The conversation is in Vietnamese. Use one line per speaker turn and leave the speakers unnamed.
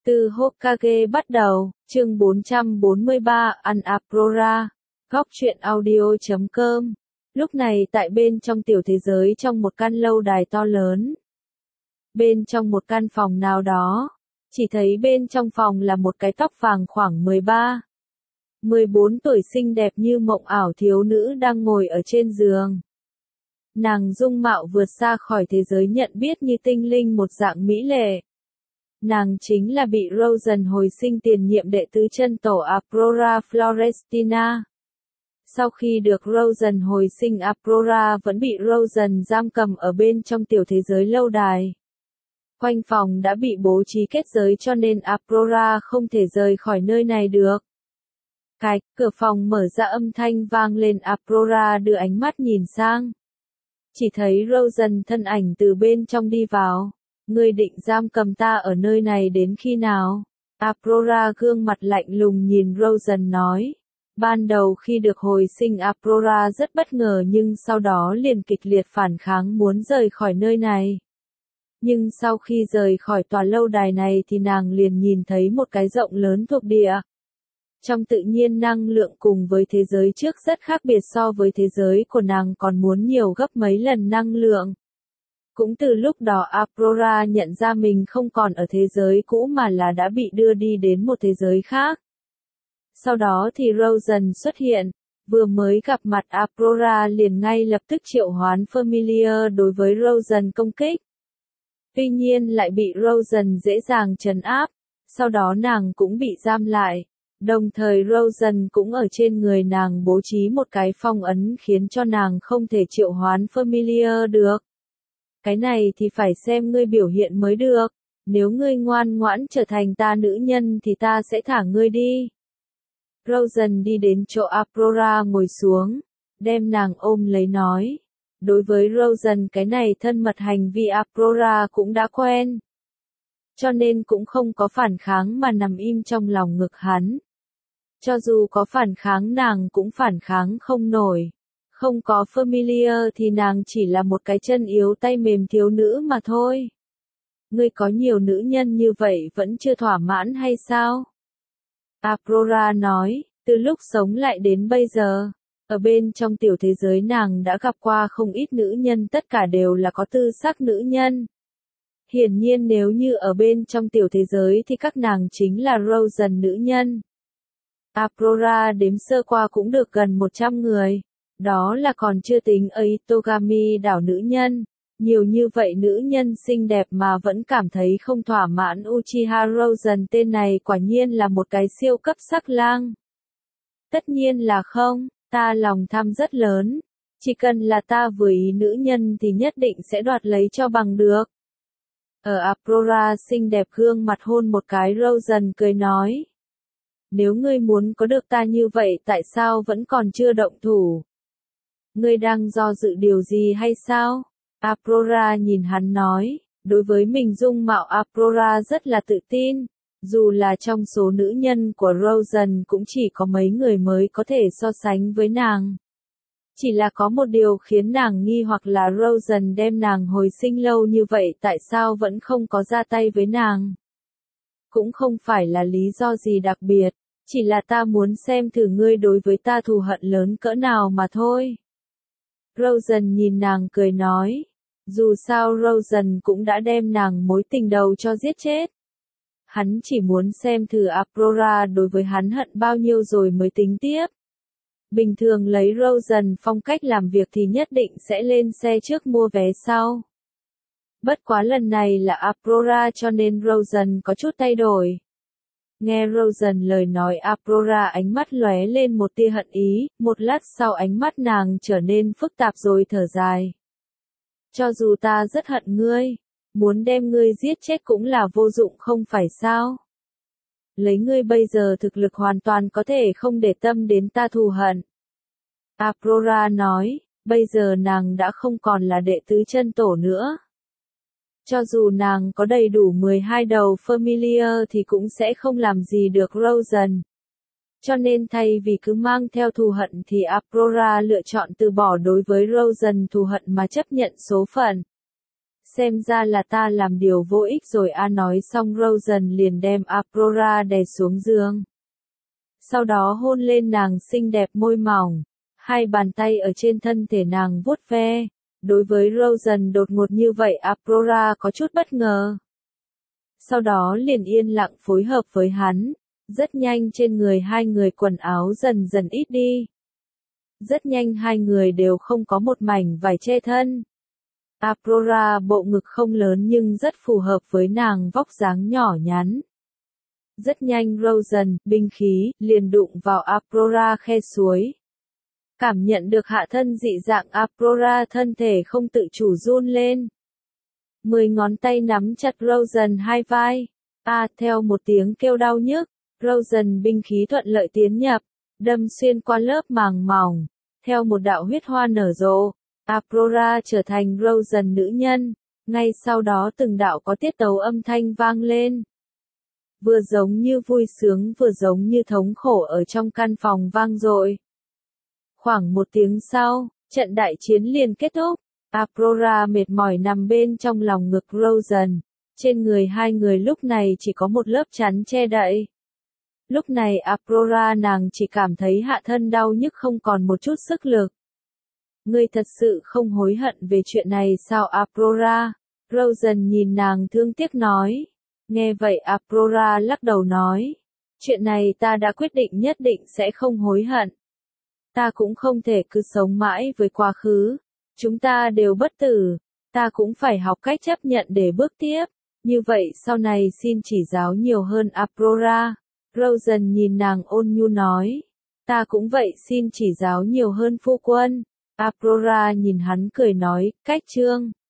Từ Hokage bắt đầu, chương 443, Unaprora, góc truyện audio.com. Lúc này tại bên trong tiểu thế giới trong một căn lâu đài to lớn. Bên trong một căn phòng nào đó, chỉ thấy bên trong phòng là một cái tóc vàng khoảng 14 tuổi xinh đẹp như mộng ảo thiếu nữ đang ngồi ở trên giường. Nàng dung mạo vượt xa khỏi thế giới nhận biết như tinh linh một dạng mỹ lệ. Nàng chính là bị Rosen hồi sinh tiền nhiệm đệ tứ chân tổ Aurora Florestina. Sau khi được Rosen hồi sinh, Aurora vẫn bị Rosen giam cầm ở bên trong tiểu thế giới lâu đài. Quanh phòng đã bị bố trí kết giới cho nên Aurora không thể rời khỏi nơi này được. Cạch, cửa phòng mở ra, âm thanh vang lên. Aurora đưa ánh mắt nhìn sang. Chỉ thấy Rosen thân ảnh từ bên trong đi vào. Ngươi định giam cầm ta ở nơi này đến khi nào? Aurora gương mặt lạnh lùng nhìn Rosen nói. Ban đầu khi được hồi sinh, Aurora rất bất ngờ nhưng sau đó liền kịch liệt phản kháng muốn rời khỏi nơi này. Nhưng sau khi rời khỏi tòa lâu đài này thì nàng liền nhìn thấy một cái rộng lớn thuộc địa. Trong tự nhiên năng lượng cùng với thế giới trước rất khác biệt, so với thế giới của nàng còn muốn nhiều gấp mấy lần năng lượng. Cũng từ lúc đó Aurora nhận ra mình không còn ở thế giới cũ mà là đã bị đưa đi đến một thế giới khác. Sau đó thì Rosen xuất hiện, vừa mới gặp mặt Aurora liền ngay lập tức triệu hoán Familiar đối với Rosen công kích. Tuy nhiên lại bị Rosen dễ dàng trấn áp, sau đó nàng cũng bị giam lại. Đồng thời Rosen cũng ở trên người nàng bố trí một cái phong ấn khiến cho nàng không thể triệu hoán Familiar được. Cái này thì phải xem ngươi biểu hiện mới được, nếu ngươi ngoan ngoãn trở thành ta nữ nhân thì ta sẽ thả ngươi đi. Rosen đi đến chỗ Aurora ngồi xuống, đem nàng ôm lấy nói. Đối với Rosen cái này thân mật hành vi Aurora cũng đã quen. Cho nên cũng không có phản kháng mà nằm im trong lòng ngực hắn. Cho dù có phản kháng nàng cũng phản kháng không nổi. Không có Familiar thì nàng chỉ là một cái chân yếu tay mềm thiếu nữ mà thôi. Ngươi có nhiều nữ nhân như vậy vẫn chưa thỏa mãn hay sao? Aurora nói, từ lúc sống lại đến bây giờ, ở bên trong tiểu thế giới nàng đã gặp qua không ít nữ nhân, tất cả đều là có tư sắc nữ nhân. Hiển nhiên nếu như ở bên trong tiểu thế giới thì các nàng chính là Rosen nữ nhân. Aurora đếm sơ qua cũng được gần 100 người. Đó là còn chưa tính Aitogami đảo nữ nhân. Nhiều như vậy nữ nhân xinh đẹp mà vẫn cảm thấy không thỏa mãn. Uchiha Rosen tên này quả nhiên là một cái siêu cấp sắc lang. Tất nhiên là không, ta lòng tham rất lớn. Chỉ cần là ta vừa ý nữ nhân thì nhất định sẽ đoạt lấy cho bằng được. Ở Aurora xinh đẹp gương mặt hôn một cái, Rosen cười nói. Nếu ngươi muốn có được ta như vậy tại sao vẫn còn chưa động thủ? Ngươi đang do dự điều gì hay sao? Aurora nhìn hắn nói, đối với mình dung mạo Aurora rất là tự tin. Dù là trong số nữ nhân của Rosen cũng chỉ có mấy người mới có thể so sánh với nàng. Chỉ là có một điều khiến nàng nghi hoặc là Rosen đem nàng hồi sinh lâu như vậy tại sao vẫn không có ra tay với nàng. Cũng không phải là lý do gì đặc biệt, chỉ là ta muốn xem thử ngươi đối với ta thù hận lớn cỡ nào mà thôi. Rosen nhìn nàng cười nói, dù sao Rosen cũng đã đem nàng mối tình đầu cho giết chết. Hắn chỉ muốn xem thử Aurora đối với hắn hận bao nhiêu rồi mới tính tiếp. Bình thường lấy Rosen phong cách làm việc thì nhất định sẽ lên xe trước mua vé sau. Bất quá lần này là Aurora cho nên Rosen có chút thay đổi. Nghe Rosen lời nói, Aurora ánh mắt lóe lên một tia hận ý, một lát sau ánh mắt nàng trở nên phức tạp rồi thở dài. Cho dù ta rất hận ngươi, muốn đem ngươi giết chết cũng là vô dụng không phải sao? Lấy ngươi bây giờ thực lực hoàn toàn có thể không để tâm đến ta thù hận. Aurora nói, bây giờ nàng đã không còn là đệ tứ chân tổ nữa. Cho dù nàng có đầy đủ 12 đầu Familiar thì cũng sẽ không làm gì được Rosen. Cho nên thay vì cứ mang theo thù hận thì Aurora lựa chọn từ bỏ đối với Rosen thù hận mà chấp nhận số phận. Xem ra là ta làm điều vô ích rồi a. Nói xong Rosen liền đem Aurora đè xuống giường. Sau đó hôn lên nàng xinh đẹp môi mỏng, hai bàn tay ở trên thân thể nàng vuốt ve. Đối với Rosen đột ngột như vậy Aurora có chút bất ngờ. Sau đó liền yên lặng phối hợp với hắn. Rất nhanh trên người hai người quần áo dần dần ít đi. Rất nhanh hai người đều không có một mảnh vải che thân. Aurora bộ ngực không lớn nhưng rất phù hợp với nàng vóc dáng nhỏ nhắn. Rất nhanh Rosen, binh khí, liền đụng vào Aurora khe suối. Cảm nhận được hạ thân dị dạng Aurora thân thể không tự chủ run lên. 10 ngón tay nắm chặt Rosen hai vai. Theo một tiếng kêu đau nhức, Rosen binh khí thuận lợi tiến nhập, đâm xuyên qua lớp màng mỏng. Theo một đạo huyết hoa nở rộ, Aurora trở thành Rosen nữ nhân. Ngay sau đó từng đạo có tiết tấu âm thanh vang lên. Vừa giống như vui sướng vừa giống như thống khổ ở trong căn phòng vang dội. Khoảng một tiếng sau, trận đại chiến liền kết thúc. Aurora mệt mỏi nằm bên trong lòng ngực Rosen. Trên người hai người lúc này chỉ có một lớp chắn che đậy. Lúc này Aurora nàng chỉ cảm thấy hạ thân đau nhức không còn một chút sức lực. Ngươi thật sự không hối hận về chuyện này sao Aurora? Rosen nhìn nàng thương tiếc nói. Nghe vậy Aurora lắc đầu nói. Chuyện này ta đã quyết định nhất định sẽ không hối hận. Ta cũng không thể cứ sống mãi với quá khứ. Chúng ta đều bất tử. Ta cũng phải học cách chấp nhận để bước tiếp. Như vậy sau này xin chỉ giáo nhiều hơn Aurora. Rosen nhìn nàng ôn nhu nói. Ta cũng vậy xin chỉ giáo nhiều hơn phu quân. Aurora nhìn hắn cười nói, cách chương.